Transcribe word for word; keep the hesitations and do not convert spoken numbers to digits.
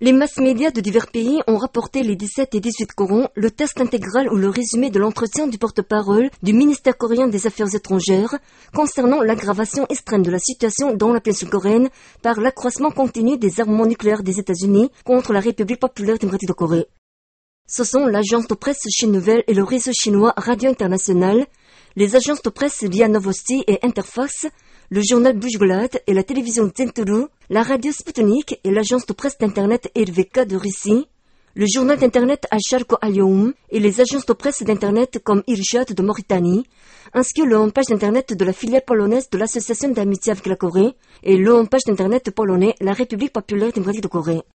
Les mass-médias de divers pays ont rapporté les dix-sept et dix-huit courants le test intégral ou le résumé de l'entretien du porte-parole du ministère coréen des Affaires étrangères concernant l'aggravation extrême de la situation dans la péninsule coréenne par l'accroissement continu des armements nucléaires des États-Unis contre la République populaire démocratique de Corée. Ce sont l'agence de presse Chine Nouvelle et le réseau chinois Radio International, les agences de presse R I A Novosti et Interfax, le journal Bujgolat et la télévision Zenturu, la radio Sputnik et l'agence de presse d'internet R V K de Russie, le journal d'internet Asharko Al-Youm et les agences de presse d'internet comme Irshad de Mauritanie, ainsi que le homepage d'internet de la filiale polonaise de l'association d'amitié avec la Corée et le homepage d'internet polonais La République populaire démocratique de Corée.